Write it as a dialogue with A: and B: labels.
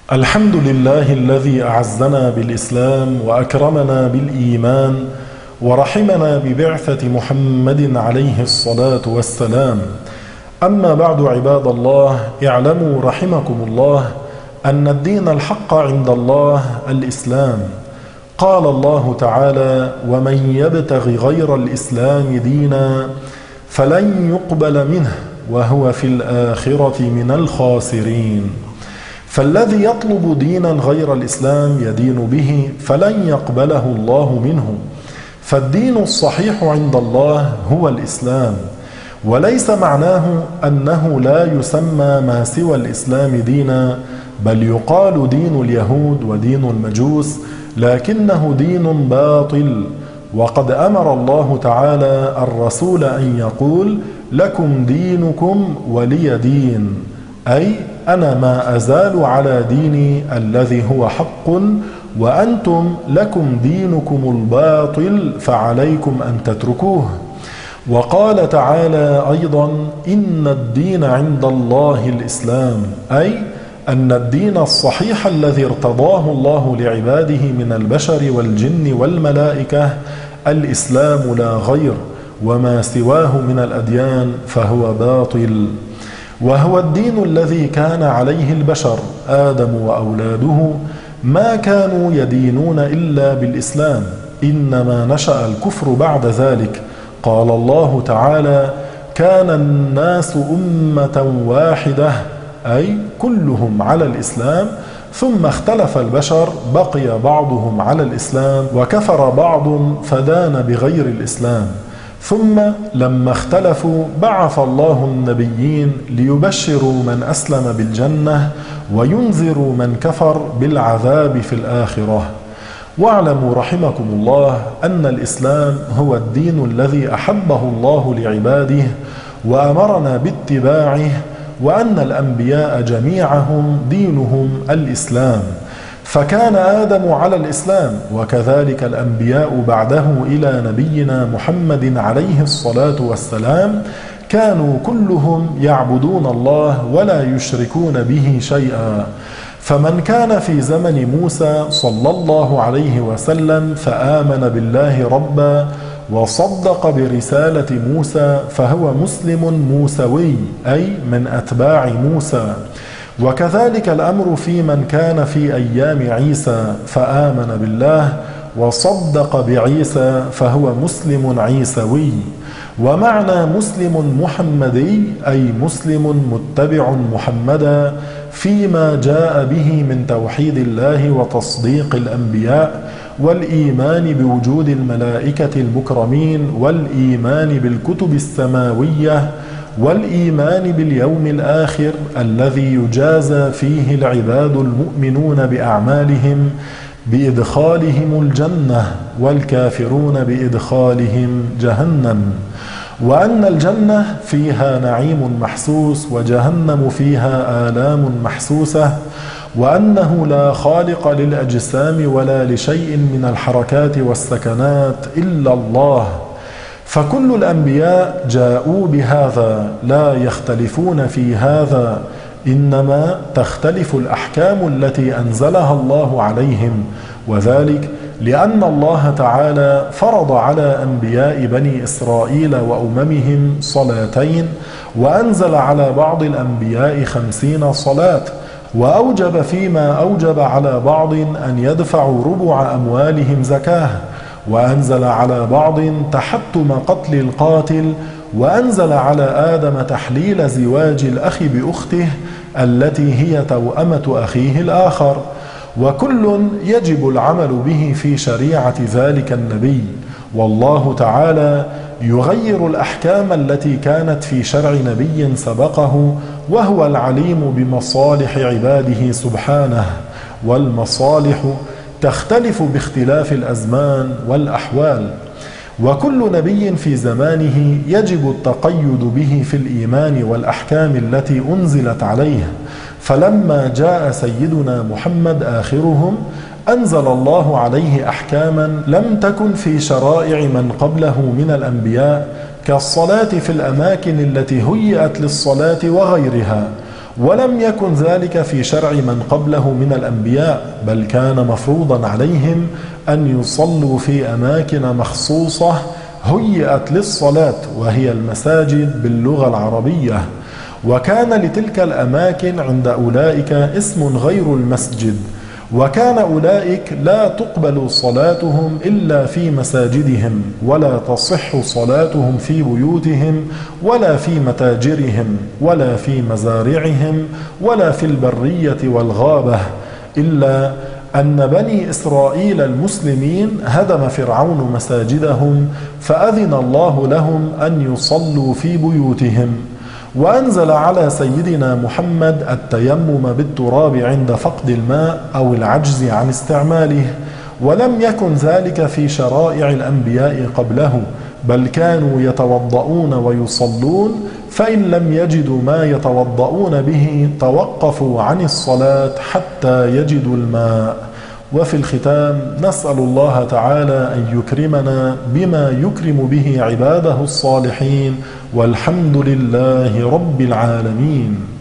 A: الحمد لله الذي أعزنا بالإسلام وأكرمنا بالإيمان ورحمنا ببعثة محمد عليه الصلاة والسلام. أما بعد عباد الله، اعلموا رحمكم الله أن الدين الحق عند الله الإسلام. قال الله تعالى: ومن يبتغ غير الإسلام دينا فلن يقبل منه وهو في الآخرة من الخاسرين. فالذي يطلب دينا غير الإسلام يدين به فلن يقبله الله منه. فالدين الصحيح عند الله هو الإسلام، وليس معناه أنه لا يسمى ما سوى الإسلام دينا، بل يقال دين اليهود ودين المجوس، لكنه دين باطل. وقد أمر الله تعالى الرسول أن يقول: لكم دينكم ولي دين، أي أنا ما أزال على ديني الذي هو حق، وأنتم لكم دينكم الباطل فعليكم أن تتركوه. وقال تعالى أيضا: إن الدين عند الله الإسلام، أي أن الدين الصحيح الذي ارتضاه الله لعباده من البشر والجن والملائكة الإسلام لا غير، وما سواه من الأديان فهو باطل. وهو الدين الذي كان عليه البشر آدم وأولاده، ما كانوا يدينون إلا بالإسلام، إنما نشأ الكفر بعد ذلك. قال الله تعالى: كان الناس أمة واحدة، أي كلهم على الإسلام، ثم اختلف البشر، بقي بعضهم على الإسلام وكفر بعض فدان بغير الإسلام. ثم لما اختلفوا بعث الله النبيين ليبشروا من أسلم بالجنة وينذروا من كفر بالعذاب في الآخرة. واعلموا رحمكم الله أن الإسلام هو الدين الذي أحبه الله لعباده وأمرنا باتباعه، وأن الأنبياء جميعهم دينهم الإسلام، فكان آدم على الإسلام، وكذلك الأنبياء بعده إلى نبينا محمد عليه الصلاة والسلام كانوا كلهم يعبدون الله ولا يشركون به شيئا. فمن كان في زمن موسى صلى الله عليه وسلم فآمن بالله ربا وصدق برسالة موسى فهو مسلم موسوي، أي من أتباع موسى. وكذلك الأمر في من كان في أيام عيسى فآمن بالله وصدق بعيسى فهو مسلم عيسوي. ومعنى مسلم محمدي أي مسلم متبع محمدا فيما جاء به من توحيد الله وتصديق الأنبياء والإيمان بوجود الملائكة المكرمين والإيمان بالكتب السماوية والإيمان باليوم الآخر الذي يجازى فيه العباد المؤمنون بأعمالهم بإدخالهم الجنة والكافرون بإدخالهم جهنم، وأن الجنة فيها نعيم محسوس وجهنم فيها آلام محسوسة، وأنه لا خالق للأجسام ولا لشيء من الحركات والسكنات إلا الله. فكل الأنبياء جاءوا بهذا، لا يختلفون في هذا، إنما تختلف الأحكام التي أنزلها الله عليهم، وذلك لأن الله تعالى فرض على أنبياء بني إسرائيل وأممهم صلاتين، وأنزل على بعض الأنبياء 50 صلاة، وأوجب فيما أوجب على بعض أن يدفعوا ربع أموالهم زكاة، وأنزل على بعض تحتم قتل القاتل، وأنزل على آدم تحليل زواج الأخ بأخته التي هي توأمة أخيه الآخر، وكل يجب العمل به في شريعة ذلك النبي. والله تعالى يغير الأحكام التي كانت في شرع نبي سبقه، وهو العليم بمصالح عباده سبحانه، والمصالح تختلف باختلاف الأزمان والأحوال. وكل نبي في زمانه يجب التقيد به في الإيمان والأحكام التي أنزلت عليه. فلما جاء سيدنا محمد آخرهم أنزل الله عليه أحكاما لم تكن في شرائع من قبله من الأنبياء، كالصلاة في الأماكن التي هيئت للصلاة وغيرها، ولم يكن ذلك في شرع من قبله من الأنبياء، بل كان مفروضا عليهم أن يصلوا في أماكن مخصوصة هيئت للصلاة، وهي المساجد باللغة العربية. وكان لتلك الأماكن عند أولئك اسم غير المسجد، وكان أولئك لا تقبل صلاتهم إلا في مساجدهم، ولا تصح صلاتهم في بيوتهم، ولا في متاجرهم، ولا في مزارعهم، ولا في البرية والغابة، إلا أن بني إسرائيل المسلمين هدم فرعون مساجدهم، فأذن الله لهم أن يصلوا في بيوتهم. وأنزل على سيدنا محمد التيمم بالتراب عند فقد الماء أو العجز عن استعماله، ولم يكن ذلك في شرائع الأنبياء قبله، بل كانوا يتوضؤون ويصلون، فإن لم يجدوا ما يتوضؤون به توقفوا عن الصلاة حتى يجدوا الماء. وفي الختام نسأل الله تعالى أن يكرمنا بما يكرم به عباده الصالحين، والحمد لله رب العالمين.